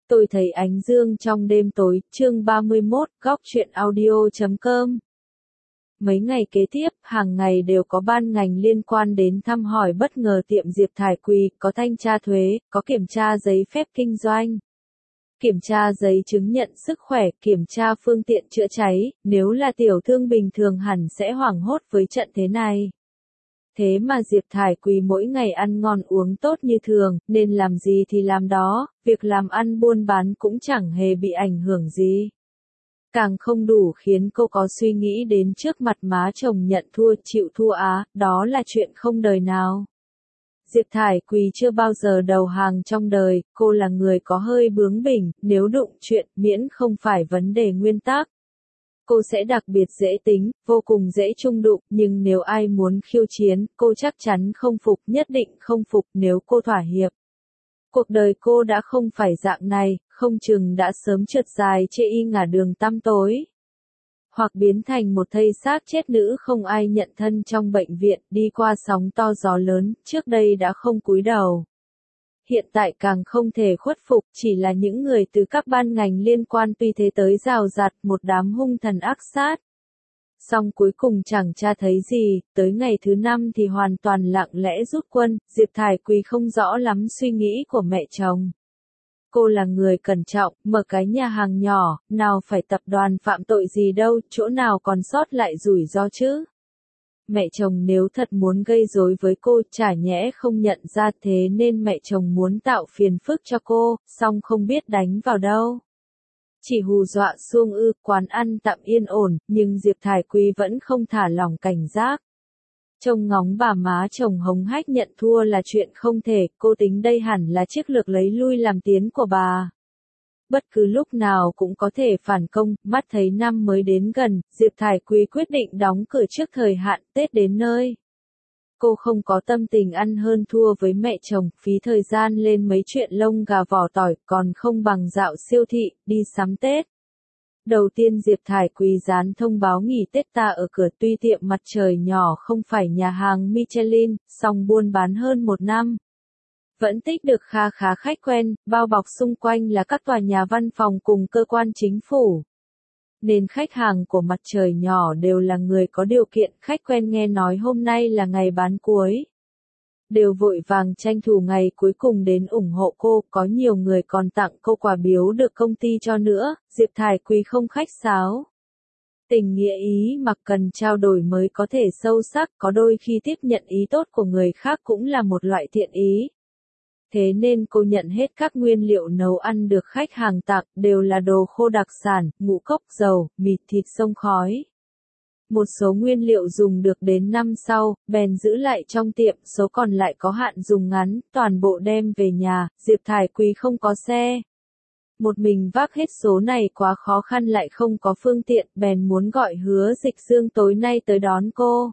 Tôi thấy ánh dương trong đêm tối, chương 31, góc truyện audio.com. Mấy ngày kế tiếp, hàng ngày đều có ban ngành liên quan đến thăm hỏi bất ngờ tiệm Diệp Thải Quỳ, có thanh tra thuế, có kiểm tra giấy phép kinh doanh, kiểm tra giấy chứng nhận sức khỏe, kiểm tra phương tiện chữa cháy, nếu là tiểu thương bình thường hẳn sẽ hoảng hốt với trận thế này. Thế mà Diệp Thải Quỳ mỗi ngày ăn ngon uống tốt như thường, nên làm gì thì làm đó, việc làm ăn buôn bán cũng chẳng hề bị ảnh hưởng gì. Càng không đủ khiến cô có suy nghĩ đến trước mặt má chồng nhận thua chịu thua đó là chuyện không đời nào. Diệp Thải Quỳ chưa bao giờ đầu hàng trong đời, cô là người có hơi bướng bỉnh, nếu đụng chuyện miễn không phải vấn đề nguyên tắc. Cô sẽ đặc biệt dễ tính, vô cùng dễ chung đụng, nhưng nếu ai muốn khiêu chiến, cô chắc chắn không phục, nhất định không phục nếu cô thỏa hiệp. Cuộc đời cô đã không phải dạng này, không chừng đã sớm trượt dài chê y ngả đường tăm tối. Hoặc biến thành một thây xác chết nữ không ai nhận thân trong bệnh viện, đi qua sóng to gió lớn, trước đây đã không cúi đầu. Hiện tại càng không thể khuất phục, chỉ là những người từ các ban ngành liên quan tuy thế tới rào rạt, một đám hung thần ác sát. Song cuối cùng chẳng tra thấy gì, tới ngày thứ 5 thì hoàn toàn lặng lẽ rút quân, Diệp Thải Quỳ không rõ lắm suy nghĩ của mẹ chồng. Cô là người cẩn trọng, mở cái nhà hàng nhỏ, nào phải tập đoàn phạm tội gì đâu, chỗ nào còn sót lại rủi ro chứ. Mẹ chồng nếu thật muốn gây rối với cô, chả nhẽ không nhận ra, thế nên mẹ chồng muốn tạo phiền phức cho cô, song không biết đánh vào đâu. Chỉ hù dọa xuông quán ăn tạm yên ổn, nhưng Diệp Thải Quỳ vẫn không thả lỏng cảnh giác. Trông ngóng bà má chồng hống hách nhận thua là chuyện không thể, cô tính đây hẳn là chiếc lược lấy lui làm tiến của bà. Bất cứ lúc nào cũng có thể phản công, mắt thấy năm mới đến gần, Diệp Thải Quỳ quyết định đóng cửa trước thời hạn, Tết đến nơi. Cô không có tâm tình ăn hơn thua với mẹ chồng, phí thời gian lên mấy chuyện lông gà vỏ tỏi, còn không bằng dạo siêu thị, đi sắm Tết. Đầu tiên Diệp Thải Quỳ dán thông báo nghỉ Tết ta ở cửa, tuy tiệm Mặt Trời nhỏ không phải nhà hàng Michelin, song buôn bán hơn 1 năm. Vẫn tích được kha khá khách quen, bao bọc xung quanh là các tòa nhà văn phòng cùng cơ quan chính phủ. Nên khách hàng của Mặt Trời nhỏ đều là người có điều kiện, khách quen nghe nói hôm nay là ngày bán cuối. Đều vội vàng tranh thủ ngày cuối cùng đến ủng hộ cô, có nhiều người còn tặng cô quà biếu được công ty cho nữa, Diệp Thải Quỳ không khách sáo. Tình nghĩa ý mà cần trao đổi mới có thể sâu sắc, có đôi khi tiếp nhận ý tốt của người khác cũng là một loại thiện ý. Thế nên cô nhận hết các nguyên liệu nấu ăn được khách hàng tặng, đều là đồ khô đặc sản, ngũ cốc, dầu, mịt, thịt xông khói. Một số nguyên liệu dùng được đến năm sau, bèn giữ lại trong tiệm, số còn lại có hạn dùng ngắn, toàn bộ đem về nhà, Diệp Thải Quỳ không có xe. Một mình vác hết số này quá khó khăn lại không có phương tiện, bèn muốn gọi Hứa Dịch Dương tối nay tới đón cô.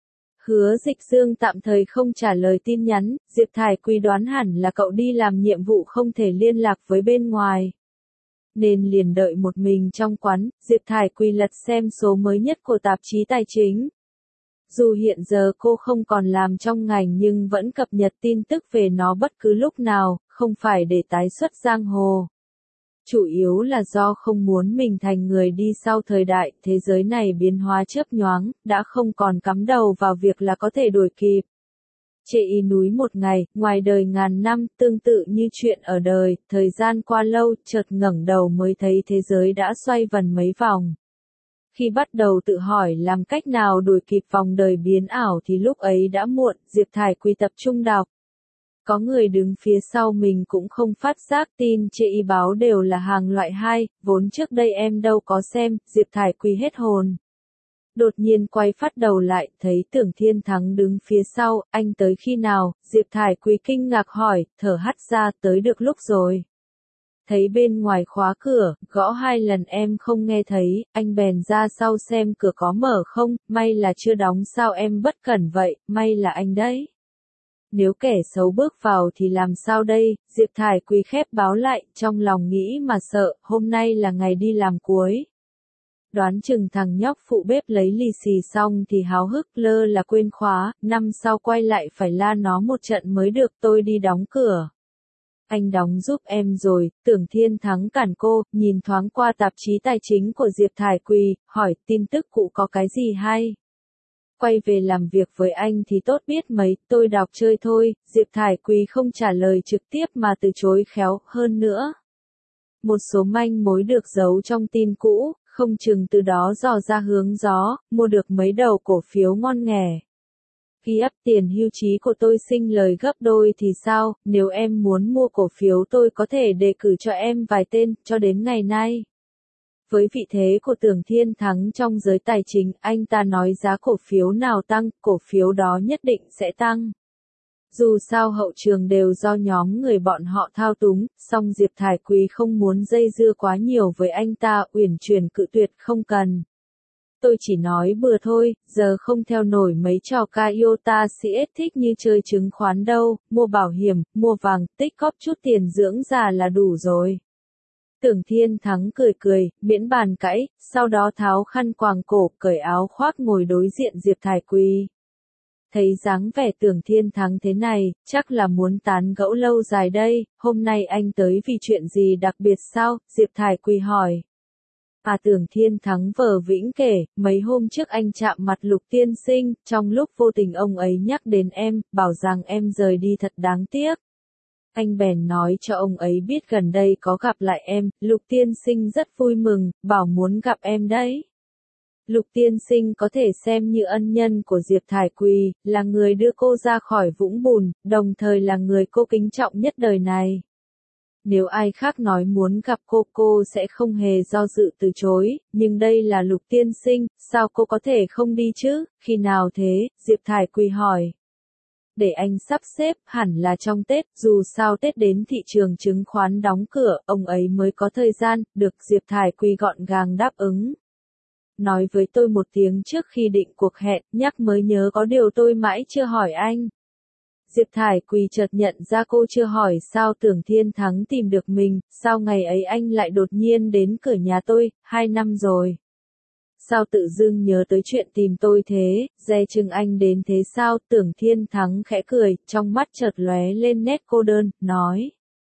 Hứa Dịch Dương tạm thời không trả lời tin nhắn, Diệp Thải Quỳ đoán hẳn là cậu đi làm nhiệm vụ không thể liên lạc với bên ngoài. Nên liền đợi một mình trong quán, Diệp Thải Quỳ lật xem số mới nhất của tạp chí tài chính. Dù hiện giờ cô không còn làm trong ngành nhưng vẫn cập nhật tin tức về nó bất cứ lúc nào, không phải để tái xuất giang hồ. Chủ yếu là do không muốn mình thành người đi sau thời đại, thế giới này biến hóa chớp nhoáng, đã không còn cắm đầu vào việc là có thể đuổi kịp. Chê y núi một ngày, ngoài đời ngàn năm, tương tự như chuyện ở đời, thời gian qua lâu, chợt ngẩng đầu mới thấy thế giới đã xoay vần mấy vòng. Khi bắt đầu tự hỏi làm cách nào đuổi kịp vòng đời biến ảo thì lúc ấy đã muộn, Diệp Thải Quỳ tập trung đọc. Có người đứng phía sau mình cũng không phát giác, tin chê y báo đều là hàng loại 2, vốn trước đây em đâu có xem, Diệp Thải Quỳ hết hồn. Đột nhiên quay phát đầu lại, thấy Tưởng Thiên Thắng đứng phía sau, anh tới khi nào, Diệp Thải Quỳ kinh ngạc hỏi, thở hắt ra, tới được lúc rồi. Thấy bên ngoài khóa cửa, gõ 2 lần em không nghe thấy, anh bèn ra sau xem cửa có mở không, may là chưa đóng sao em bất cẩn vậy, may là anh đấy. Nếu kẻ xấu bước vào thì làm sao đây, Diệp Thải Quỳ khép báo lại, trong lòng nghĩ mà sợ, hôm nay là ngày đi làm cuối. Đoán chừng thằng nhóc phụ bếp lấy lì xì xong thì háo hức lơ là quên khóa, năm sau quay lại phải la nó một trận mới được, tôi đi đóng cửa. Anh đóng giúp em rồi, Tưởng Thiên Thắng cản cô, nhìn thoáng qua tạp chí tài chính của Diệp Thải Quỳ, hỏi tin tức cụ có cái gì hay. Quay về làm việc với anh thì tốt biết mấy, tôi đọc chơi thôi, Diệp Thải Quỳ không trả lời trực tiếp mà từ chối khéo, hơn nữa. Một số manh mối được giấu trong tin cũ, không chừng từ đó dò ra hướng gió, mua được mấy đầu cổ phiếu ngon nghẻ. Khi ấp tiền hưu trí của tôi sinh lời gấp đôi thì sao, nếu em muốn mua cổ phiếu tôi có thể đề cử cho em vài tên, cho đến ngày nay. Với vị thế của Tưởng Thiên Thắng trong giới tài chính, anh ta nói giá cổ phiếu nào tăng, cổ phiếu đó nhất định sẽ tăng. Dù sao hậu trường đều do nhóm người bọn họ thao túng, song Diệp Thải Quỳ không muốn dây dưa quá nhiều với anh ta, uyển chuyển cự tuyệt không cần. Tôi chỉ nói bừa thôi, giờ không theo nổi mấy trò ca iota CS thích như chơi chứng khoán đâu, mua bảo hiểm, mua vàng, tích góp chút tiền dưỡng già là đủ rồi. Tưởng Thiên Thắng cười cười, miễn bàn cãi, sau đó tháo khăn quàng cổ, cởi áo khoác ngồi đối diện Diệp Thải Quỳ. Thấy dáng vẻ Tưởng Thiên Thắng thế này, chắc là muốn tán gẫu lâu dài đây, hôm nay anh tới vì chuyện gì đặc biệt sao, Diệp Thải Quỳ hỏi. Tưởng Thiên Thắng vờ vĩnh kể, mấy hôm trước anh chạm mặt Lục tiên sinh, trong lúc vô tình ông ấy nhắc đến em, bảo rằng em rời đi thật đáng tiếc. Anh bèn nói cho ông ấy biết gần đây có gặp lại em, Lục tiên sinh rất vui mừng, bảo muốn gặp em đấy. Lục tiên sinh có thể xem như ân nhân của Diệp Thải Quỳ, là người đưa cô ra khỏi vũng bùn, đồng thời là người cô kính trọng nhất đời này. Nếu ai khác nói muốn gặp cô sẽ không hề do dự từ chối, nhưng đây là Lục tiên sinh, sao cô có thể không đi chứ, khi nào thế, Diệp Thải Quỳ hỏi. Để anh sắp xếp, hẳn là trong Tết, dù sao Tết đến thị trường chứng khoán đóng cửa, ông ấy mới có thời gian, được Diệp Thải Quỳ gọn gàng đáp ứng. Nói với tôi một tiếng trước khi định cuộc hẹn, nhắc mới nhớ có điều tôi mãi chưa hỏi anh. Diệp Thải Quỳ chợt nhận ra cô chưa hỏi sao Tưởng Thiên Thắng tìm được mình, sao ngày ấy anh lại đột nhiên đến cửa nhà tôi, 2 năm rồi. Sao tự dưng nhớ tới chuyện tìm tôi thế, dè chừng anh đến thế sao, Tưởng Thiên Thắng khẽ cười, trong mắt chợt lóe lên nét cô đơn, nói.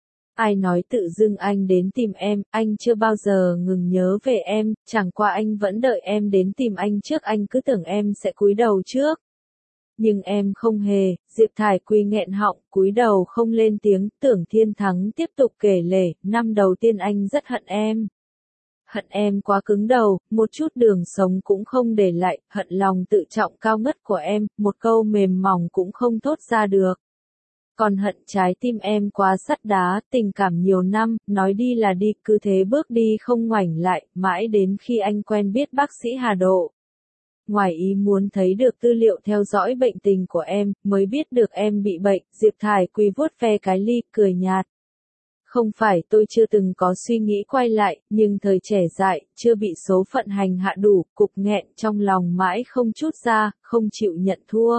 Ai nói tự dưng anh đến tìm em, anh chưa bao giờ ngừng nhớ về em, chẳng qua anh vẫn đợi em đến tìm anh trước, anh cứ tưởng em sẽ cúi đầu trước. Nhưng em không hề, Diệp Thải Quỳ nghẹn họng, cúi đầu không lên tiếng, Tưởng Thiên Thắng tiếp tục kể lể, năm đầu tiên anh rất hận em. Hận em quá cứng đầu, một chút đường sống cũng không để lại, hận lòng tự trọng cao ngất của em, một câu mềm mỏng cũng không thốt ra được. Còn hận trái tim em quá sắt đá, tình cảm nhiều năm, nói đi là đi, cứ thế bước đi không ngoảnh lại, mãi đến khi anh quen biết bác sĩ Hà Độ. Ngoài ý muốn thấy được tư liệu theo dõi bệnh tình của em, mới biết được em bị bệnh, Diệp Thải Quỳ vuốt ve cái ly, cười nhạt. Không phải tôi chưa từng có suy nghĩ quay lại, nhưng thời trẻ dại, chưa bị số phận hành hạ đủ, cục nghẹn trong lòng mãi không trút ra, không chịu nhận thua.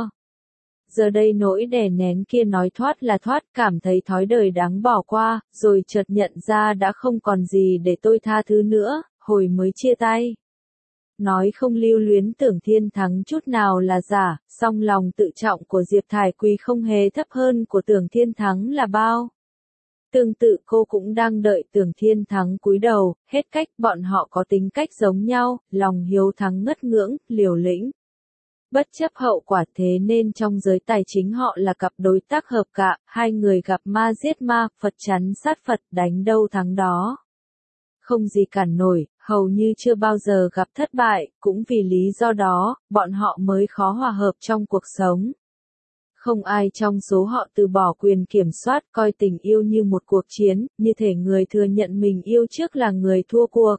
Giờ đây nỗi đè nén kia nói thoát là thoát, cảm thấy thói đời đáng bỏ qua, rồi chợt nhận ra đã không còn gì để tôi tha thứ nữa, hồi mới chia tay. Nói không lưu luyến Tưởng Thiên Thắng chút nào là giả, song lòng tự trọng của Diệp Thải Quỳ không hề thấp hơn của Tưởng Thiên Thắng là bao. Tương tự cô cũng đang đợi Tưởng Thiên Thắng cúi đầu, hết cách, bọn họ có tính cách giống nhau, lòng hiếu thắng ngất ngưỡng, liều lĩnh. Bất chấp hậu quả thế nên trong giới tài chính họ là cặp đối tác hợp cả, hai người gặp ma giết ma, Phật chắn sát Phật, đánh đâu thắng đó. Không gì cản nổi, hầu như chưa bao giờ gặp thất bại, cũng vì lý do đó, bọn họ mới khó hòa hợp trong cuộc sống. Không ai trong số họ từ bỏ quyền kiểm soát, coi tình yêu như một cuộc chiến, như thể người thừa nhận mình yêu trước là người thua cuộc.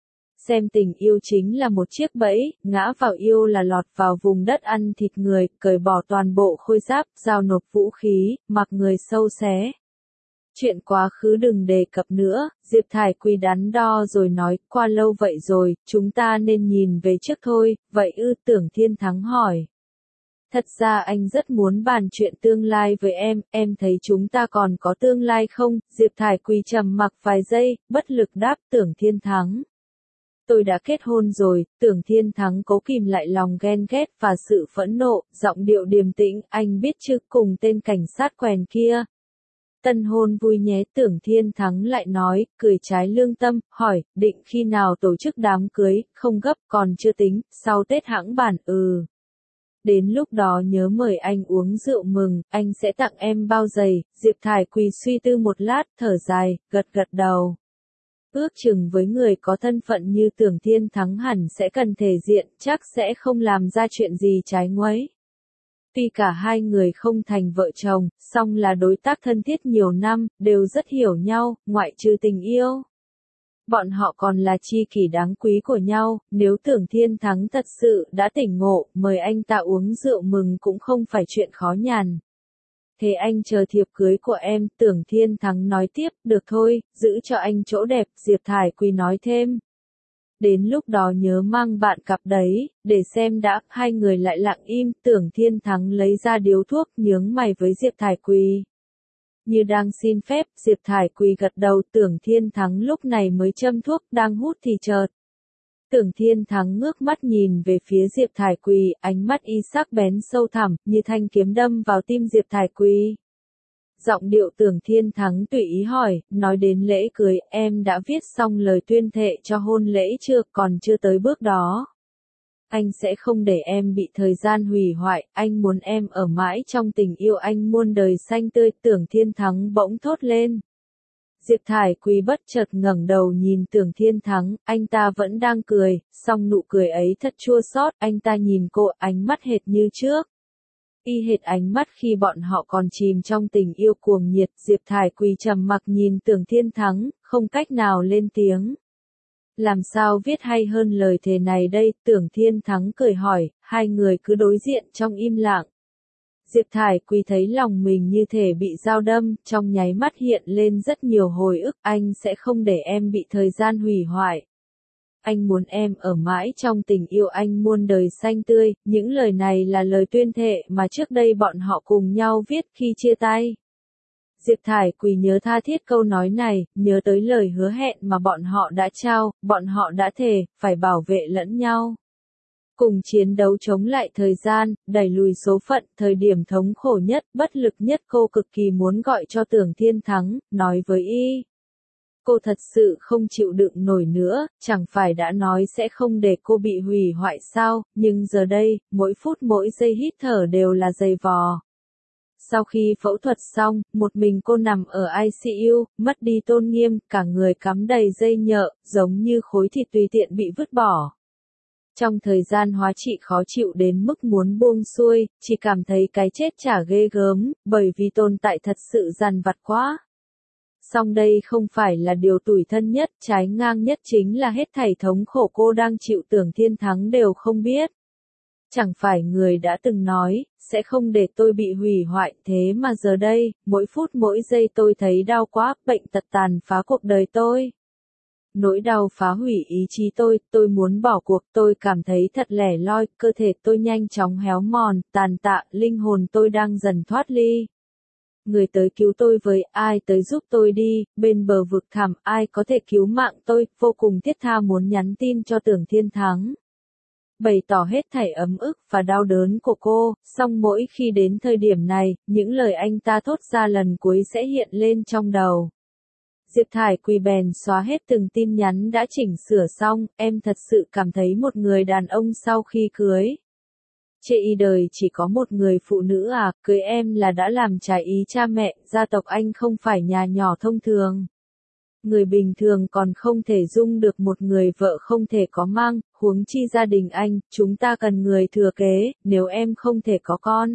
Xem tình yêu chính là một chiếc bẫy, ngã vào yêu là lọt vào vùng đất ăn thịt người, cởi bỏ toàn bộ khôi giáp, giao nộp vũ khí, mặc người sâu xé. Chuyện quá khứ đừng đề cập nữa, Diệp Thải Quỳ đắn đo rồi nói, qua lâu vậy rồi, chúng ta nên nhìn về trước thôi, vậy ư, Tưởng Thiên Thắng hỏi. Thật ra anh rất muốn bàn chuyện tương lai với em thấy chúng ta còn có tương lai không? Diệp Thải Quỳ trầm mặc vài giây, bất lực đáp Tưởng Thiên Thắng. Tôi đã kết hôn rồi, Tưởng Thiên Thắng cố kìm lại lòng ghen ghét và sự phẫn nộ, giọng điệu điềm tĩnh, anh biết chứ, cùng tên cảnh sát quèn kia. Tân hôn vui nhé, Tưởng Thiên Thắng lại nói, cười trái lương tâm, hỏi, định khi nào tổ chức đám cưới, không gấp, còn chưa tính, sau Tết hẵng bàn, Đến lúc đó nhớ mời anh uống rượu mừng, anh sẽ tặng em bao giày. Diệp Thải Quỳ suy tư một lát, thở dài, gật gật đầu. Ước chừng với người có thân phận như Tưởng Thiên Thắng hẳn sẽ cần thể diện, chắc sẽ không làm ra chuyện gì trái nguấy. Tuy cả hai người không thành vợ chồng, song là đối tác thân thiết nhiều năm, đều rất hiểu nhau, ngoại trừ tình yêu. Bọn họ còn là tri kỷ đáng quý của nhau, nếu Tưởng Thiên Thắng thật sự đã tỉnh ngộ, mời anh ta uống rượu mừng cũng không phải chuyện khó nhằn. Thế anh chờ thiệp cưới của em, Tưởng Thiên Thắng nói tiếp, được thôi, giữ cho anh chỗ đẹp, Diệp Thải Quỳ nói thêm. Đến lúc đó nhớ mang bạn cặp đấy, để xem đã, hai người lại lặng im, Tưởng Thiên Thắng lấy ra điếu thuốc, nhướng mày với Diệp Thải Quỳ. Như đang xin phép, Diệp Thải Quỳ gật đầu, Tưởng Thiên Thắng lúc này mới châm thuốc, đang hút thì chợt. Tưởng Thiên Thắng ngước mắt nhìn về phía Diệp Thải Quỳ, ánh mắt y sắc bén sâu thẳm, như thanh kiếm đâm vào tim Diệp Thải Quỳ. Giọng điệu Tưởng Thiên Thắng tùy ý hỏi, nói đến lễ cưới, em đã viết xong lời tuyên thệ cho hôn lễ chưa, còn chưa tới bước đó. Anh sẽ không để em bị thời gian hủy hoại, anh muốn em ở mãi trong tình yêu anh muôn đời xanh tươi, Tưởng Thiên Thắng bỗng thốt lên. Diệp Thải Quỳ bất chợt ngẩng đầu nhìn Tưởng Thiên Thắng, anh ta vẫn đang cười, song nụ cười ấy thật chua xót, anh ta nhìn cô, ánh mắt hệt như trước. Y hệt ánh mắt khi bọn họ còn chìm trong tình yêu cuồng nhiệt, Diệp Thải Quỳ trầm mặc nhìn Tưởng Thiên Thắng, không cách nào lên tiếng. Làm sao viết hay hơn lời thề này đây, Tưởng Thiên Thắng cười hỏi, hai người cứ đối diện trong im lặng. Diệp Thải Quỳ thấy lòng mình như thể bị dao đâm, trong nháy mắt hiện lên rất nhiều hồi ức, anh sẽ không để em bị thời gian hủy hoại. Anh muốn em ở mãi trong tình yêu anh muôn đời xanh tươi, những lời này là lời tuyên thệ mà trước đây bọn họ cùng nhau viết khi chia tay. Diệp Thải Quỳ nhớ tha thiết câu nói này, nhớ tới lời hứa hẹn mà bọn họ đã trao, bọn họ đã thề, phải bảo vệ lẫn nhau. Cùng chiến đấu chống lại thời gian, đẩy lùi số phận, thời điểm thống khổ nhất, bất lực nhất cô cực kỳ muốn gọi cho Tưởng Thiên Thắng, nói với y. Cô thật sự không chịu đựng nổi nữa, chẳng phải đã nói sẽ không để cô bị hủy hoại sao, nhưng giờ đây, mỗi phút mỗi giây hít thở đều là dày vò. Sau khi phẫu thuật xong, một mình cô nằm ở ICU, mất đi tôn nghiêm, cả người cắm đầy dây nhợ, giống như khối thịt tùy tiện bị vứt bỏ. Trong thời gian hóa trị khó chịu đến mức muốn buông xuôi, chỉ cảm thấy cái chết chả ghê gớm, bởi vì tồn tại thật sự dằn vặt quá. Song đây không phải là điều tủi thân nhất, trái ngang nhất chính là hết thảy thống khổ cô đang chịu, Tưởng Thiên Thắng đều không biết. Chẳng phải người đã từng nói, sẽ không để tôi bị hủy hoại, thế mà giờ đây, mỗi phút mỗi giây tôi thấy đau quá, bệnh tật tàn phá cuộc đời tôi. Nỗi đau phá hủy ý chí tôi muốn bỏ cuộc, tôi cảm thấy thật lẻ loi, cơ thể tôi nhanh chóng héo mòn, tàn tạ, linh hồn tôi đang dần thoát ly. Người tới cứu tôi với, ai tới giúp tôi đi, bên bờ vực thẳm, ai có thể cứu mạng tôi, vô cùng thiết tha muốn nhắn tin cho Tưởng Thiên Thắng. Bày tỏ hết thảy ấm ức và đau đớn của cô, song mỗi khi đến thời điểm này, những lời anh ta thốt ra lần cuối sẽ hiện lên trong đầu. Diệp Thải Quỳ bèn xóa hết từng tin nhắn đã chỉnh sửa xong, em thật sự cảm thấy một người đàn ông sau khi cưới. Chê y đời chỉ có một người phụ nữ à, cưới em là đã làm trái ý cha mẹ, gia tộc anh không phải nhà nhỏ thông thường. Người bình thường còn không thể dung được một người vợ không thể có mang, huống chi gia đình anh, chúng ta cần người thừa kế, nếu em không thể có con.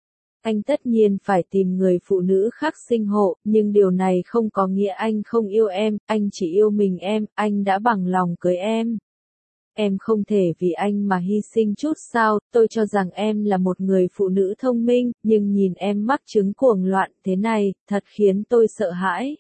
Anh tất nhiên phải tìm người phụ nữ khác sinh hộ, nhưng điều này không có nghĩa anh không yêu em, anh chỉ yêu mình em, anh đã bằng lòng cưới em. Em không thể vì anh mà hy sinh chút sao, tôi cho rằng em là một người phụ nữ thông minh, nhưng nhìn em mắc chứng cuồng loạn thế này, thật khiến tôi sợ hãi.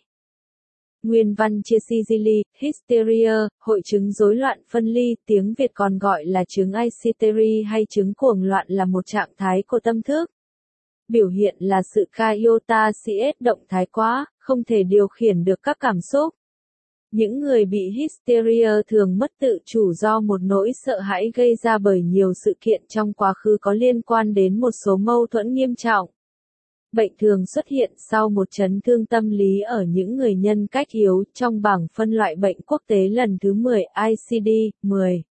Nguyên văn chia Sicily, hysteria, hội chứng rối loạn phân ly, tiếng Việt còn gọi là chứng hysteria hay chứng cuồng loạn là một trạng thái của tâm thức. Biểu hiện là sự iota cs động thái quá, không thể điều khiển được các cảm xúc. Những người bị hysteria thường mất tự chủ do một nỗi sợ hãi gây ra bởi nhiều sự kiện trong quá khứ có liên quan đến một số mâu thuẫn nghiêm trọng. Bệnh thường xuất hiện sau một chấn thương tâm lý ở những người nhân cách yếu trong bảng phân loại bệnh quốc tế lần thứ 10 ICD-10.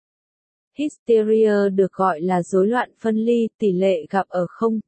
Hysteria được gọi là rối loạn phân ly, tỷ lệ gặp ở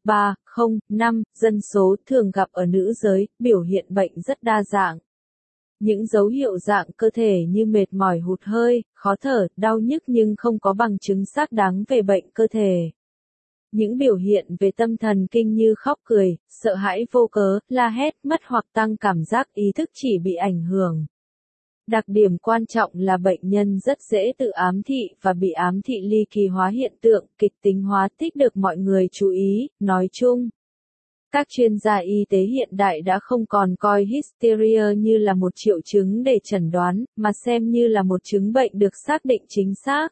0,3-0,5 dân số, thường gặp ở nữ giới, biểu hiện bệnh rất đa dạng. Những dấu hiệu dạng cơ thể như mệt mỏi, hụt hơi, khó thở, đau nhức nhưng không có bằng chứng xác đáng về bệnh cơ thể. Những biểu hiện về tâm thần kinh như khóc cười, sợ hãi vô cớ, la hét, mất hoặc tăng cảm giác ý thức chỉ bị ảnh hưởng. Đặc điểm quan trọng là bệnh nhân rất dễ tự ám thị và bị ám thị ly kỳ hóa hiện tượng, kịch tính hóa thích được mọi người chú ý, nói chung. Các chuyên gia y tế hiện đại đã không còn coi hysteria như là một triệu chứng để chẩn đoán, mà xem như là một chứng bệnh được xác định chính xác.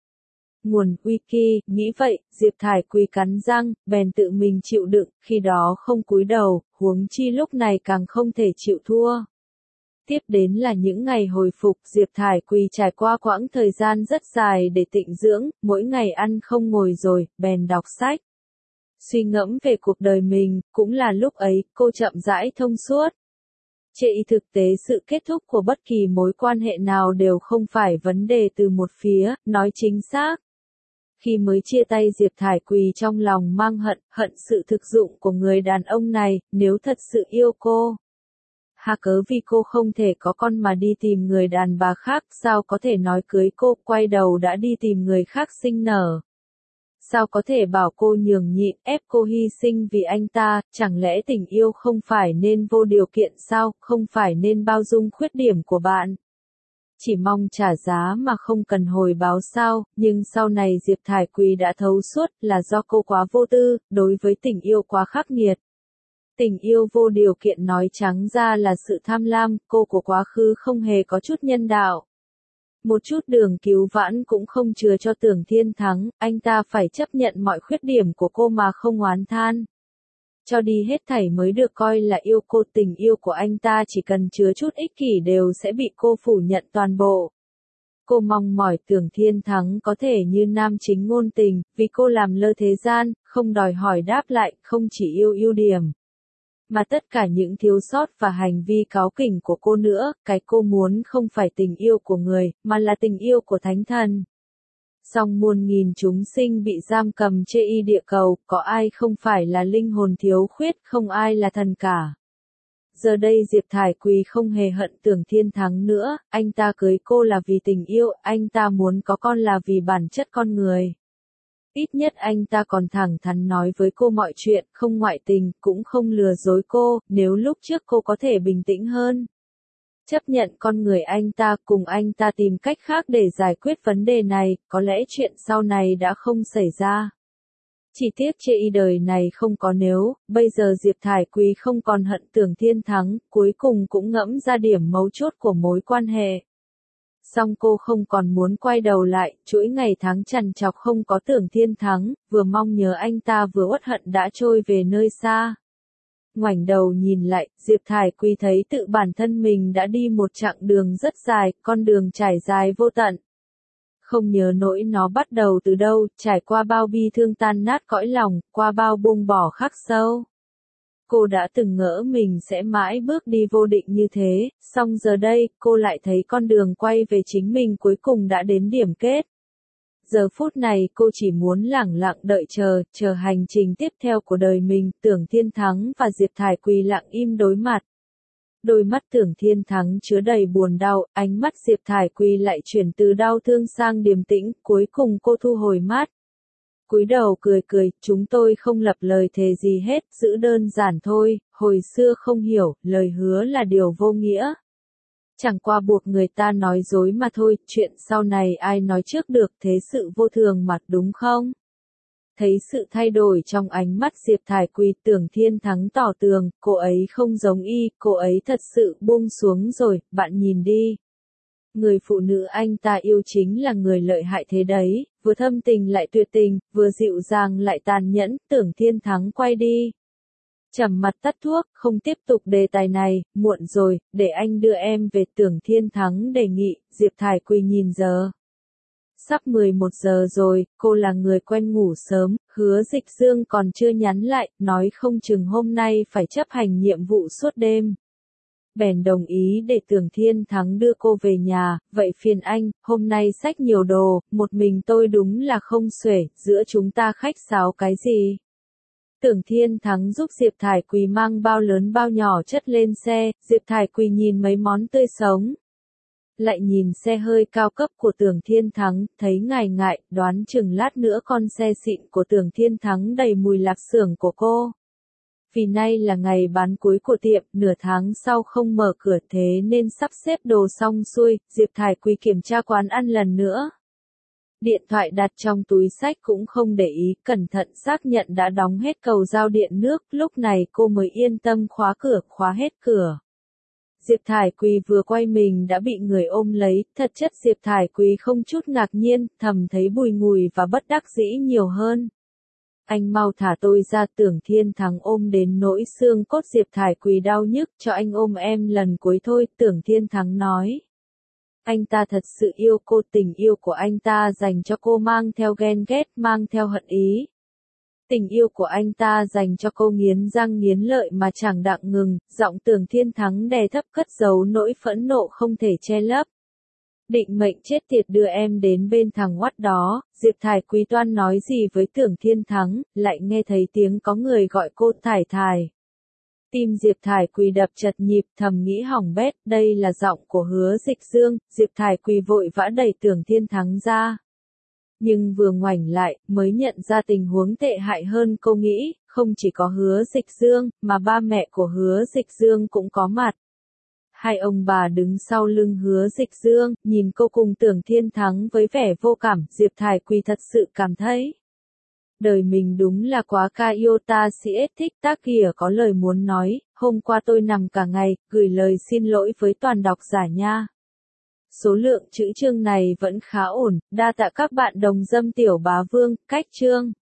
Nguồn Wiki, nghĩ vậy, Diệp Thải Quỳ cắn răng, bèn tự mình chịu đựng, khi đó không cúi đầu, huống chi lúc này càng không thể chịu thua. Tiếp đến là những ngày hồi phục, Diệp Thải Quỳ trải qua quãng thời gian rất dài để tịnh dưỡng, mỗi ngày ăn không ngồi rồi, bèn đọc sách. Suy ngẫm về cuộc đời mình, cũng là lúc ấy, cô chậm rãi thông suốt. Chệ ý thực tế sự kết thúc của bất kỳ mối quan hệ nào đều không phải vấn đề từ một phía, nói chính xác. Khi mới chia tay Diệp Thải Quỳ trong lòng mang hận sự thực dụng của người đàn ông này, nếu thật sự yêu cô. Hà cớ vì cô không thể có con mà đi tìm người đàn bà khác, sao có thể nói cưới cô, quay đầu đã đi tìm người khác sinh nở. Sao có thể bảo cô nhường nhịn, ép cô hy sinh vì anh ta, chẳng lẽ tình yêu không phải nên vô điều kiện sao, không phải nên bao dung khuyết điểm của bạn. Chỉ mong trả giá mà không cần hồi báo sao, nhưng sau này Diệp Thải Quỳ đã thấu suốt là do cô quá vô tư, đối với tình yêu quá khắc nghiệt. Tình yêu vô điều kiện nói trắng ra là sự tham lam, cô của quá khứ không hề có chút nhân đạo. Một chút đường cứu vãn cũng không chừa cho Tưởng Thiên Thắng, anh ta phải chấp nhận mọi khuyết điểm của cô mà không oán than. Cho đi hết thảy mới được coi là yêu cô, tình yêu của anh ta chỉ cần chứa chút ích kỷ đều sẽ bị cô phủ nhận toàn bộ. Cô mong mỏi Tưởng Thiên Thắng có thể như nam chính ngôn tình, vì cô làm lơ thế gian, không đòi hỏi đáp lại, không chỉ yêu ưu điểm. Mà tất cả những thiếu sót và hành vi cáu kỉnh của cô nữa, cái cô muốn không phải tình yêu của người, mà là tình yêu của thánh thần. Song muôn nghìn chúng sinh bị giam cầm chê y địa cầu, có ai không phải là linh hồn thiếu khuyết, không ai là thần cả. Giờ đây Diệp Thải Quỳ không hề hận Tưởng Thiên Thắng nữa, anh ta cưới cô là vì tình yêu, anh ta muốn có con là vì bản chất con người. Ít nhất anh ta còn thẳng thắn nói với cô mọi chuyện, không ngoại tình, cũng không lừa dối cô, nếu lúc trước cô có thể bình tĩnh hơn. Chấp nhận con người anh ta, cùng anh ta tìm cách khác để giải quyết vấn đề này, có lẽ chuyện sau này đã không xảy ra. Chỉ tiếc chê y đời này không có nếu, bây giờ Diệp Thải Quỳ không còn hận Tưởng Thiên Thắng, cuối cùng cũng ngẫm ra điểm mấu chốt của mối quan hệ. Song cô không còn muốn quay đầu lại, chuỗi ngày tháng trằn trọc không có Tưởng Thiên Thắng, vừa mong nhớ anh ta vừa uất hận đã trôi về nơi xa. Ngoảnh đầu nhìn lại, Diệp Thải Quỳ thấy tự bản thân mình đã đi một chặng đường rất dài, con đường trải dài vô tận. Không nhớ nỗi nó bắt đầu từ đâu, trải qua bao bi thương tan nát cõi lòng, qua bao buông bỏ khắc sâu. Cô đã từng ngỡ mình sẽ mãi bước đi vô định như thế, song giờ đây, cô lại thấy con đường quay về chính mình cuối cùng đã đến điểm kết. Giờ phút này cô chỉ muốn lẳng lặng đợi chờ hành trình tiếp theo của đời mình, Tưởng Thiên Thắng và Diệp Thải Quỳ lặng im đối mặt. Đôi mắt Tưởng Thiên Thắng chứa đầy buồn đau, ánh mắt Diệp Thải Quỳ lại chuyển từ đau thương sang điềm tĩnh, cuối cùng cô thu hồi mắt. Cúi đầu cười, chúng tôi không lập lời thề gì hết, giữ đơn giản thôi, hồi xưa không hiểu, lời hứa là điều vô nghĩa. Chẳng qua buộc người ta nói dối mà thôi, chuyện sau này ai nói trước được, thế sự vô thường mà, đúng không? Thấy sự thay đổi trong ánh mắt Diệp Thải Quỳ, Tưởng Thiên Thắng tỏ tường, cô ấy không giống y, cô ấy thật sự buông xuống rồi, bạn nhìn đi. Người phụ nữ anh ta yêu chính là người lợi hại thế đấy, vừa thâm tình lại tuyệt tình, vừa dịu dàng lại tàn nhẫn, Tưởng Thiên Thắng quay đi. Trầm mặt tắt thuốc, không tiếp tục đề tài này, muộn rồi, để anh đưa em về, Tưởng Thiên Thắng đề nghị, Diệp Thải Quỳ nhìn giờ. Sắp 11 giờ rồi, cô là người quen ngủ sớm, Hứa Dịch Dương còn chưa nhắn lại, nói không chừng hôm nay phải chấp hành nhiệm vụ suốt đêm. Bèn đồng ý để Tưởng Thiên Thắng đưa cô về nhà, vậy phiền anh, hôm nay xách nhiều đồ, một mình tôi đúng là không xuể, giữa chúng ta khách sáo cái gì. Tưởng Thiên Thắng giúp Diệp Thải Quỳ mang bao lớn bao nhỏ chất lên xe, Diệp Thải Quỳ nhìn mấy món tươi sống. Lại nhìn xe hơi cao cấp của Tưởng Thiên Thắng, thấy ngại ngại, đoán chừng lát nữa con xe xịn của Tưởng Thiên Thắng đầy mùi lạp xưởng của cô. Vì nay là ngày bán cuối của tiệm, nửa tháng sau không mở cửa thế nên sắp xếp đồ xong xuôi, Diệp Thải Quỳ kiểm tra quán ăn lần nữa. Điện thoại đặt trong túi xách cũng không để ý, cẩn thận xác nhận đã đóng hết cầu giao điện nước, lúc này cô mới yên tâm khóa hết cửa. Diệp Thải Quỳ vừa quay mình đã bị người ôm lấy, thật chất Diệp Thải Quỳ không chút ngạc nhiên, thầm thấy bùi ngùi và bất đắc dĩ nhiều hơn. Anh mau thả tôi ra, Tưởng Thiên Thắng ôm đến nỗi xương cốt Diệp Thải Quỳ đau nhức, cho anh ôm em lần cuối thôi, Tưởng Thiên Thắng nói. Anh ta thật sự yêu cô, tình yêu của anh ta dành cho cô mang theo ghen ghét, mang theo hận ý. Tình yêu của anh ta dành cho cô nghiến răng nghiến lợi mà chẳng đặng ngừng, giọng Tưởng Thiên Thắng đè thấp cất giấu nỗi phẫn nộ không thể che lấp. Định mệnh chết tiệt đưa em đến bên thằng oắt đó, Diệp Thải Quỳ toan nói gì với Tưởng Thiên Thắng, lại nghe thấy tiếng có người gọi cô Thải Thải. Tim Diệp Thải Quỳ đập chật nhịp, thầm nghĩ hỏng bét, đây là giọng của Hứa Dịch Dương, Diệp Thải Quỳ vội vã đẩy Tưởng Thiên Thắng ra. Nhưng vừa ngoảnh lại, mới nhận ra tình huống tệ hại hơn cô nghĩ, không chỉ có Hứa Dịch Dương, mà ba mẹ của Hứa Dịch Dương cũng có mặt. Hai ông bà đứng sau lưng Hứa Dịch Dương, nhìn cô cùng Tưởng Thiên Thắng với vẻ vô cảm, Diệp Thải Quỳ thật sự cảm thấy. Đời mình đúng là quá Kaiota siết thích tác kìa, có lời muốn nói, hôm qua tôi nằm cả ngày, gửi lời xin lỗi với toàn độc giả nha. Số lượng chữ chương này vẫn khá ổn, đa tạ các bạn đồng dâm Tiểu Bá Vương, cách chương.